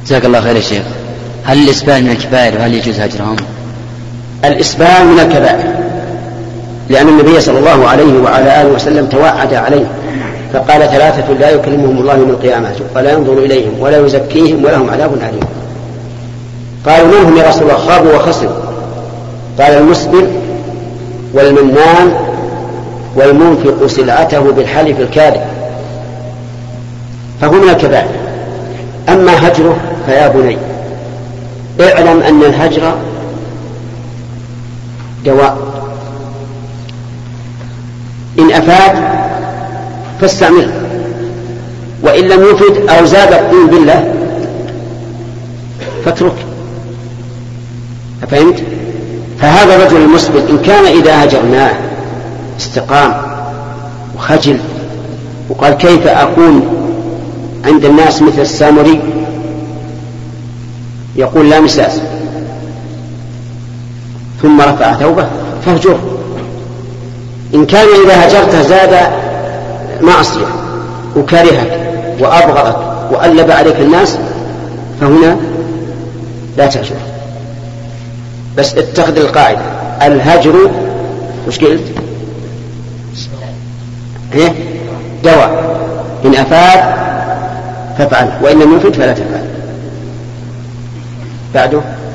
جزاك الله خير يا شيخ. هل الإسبال من الكبائر وهل يجوز هجرهم؟ الإسبال من الكبائر، لأن النبي صلى الله عليه وعلى آله وسلم توعد عليه فقال 3 لا يكلمهم الله يوم القيامة ولا ينظر إليهم ولا يزكيهم ولهم عذاب أليم. قالوا من هم يا رسول الله؟ خابوا وخسروا. قال المسبل والمنان والمنفق سلعته بالحلف الكاذب، فهو من الكبائر. أما هجره فيا بني اعلم أن الهجر دواء، إن أفاد فاستعمله، وإن لم يفد أو زاد الطين بالله فاترك. فهمت؟ فهذا الرجل المسبل إن كان إذا هجرناه استقام وخجل وقال كيف أكون عند الناس مثل السامري، يقول لا مساس، ثم رفع ثوبه فاهجره. إن كان إذا هجرته زاد معصية وكرهك وأبغضك وألب عليك الناس فهنا لا تهجر. بس اتخذ القاعدة الهجر وش قلت؟ دواء، إن أفاد فافعل وإن لم يفد فلا تفعل. بعده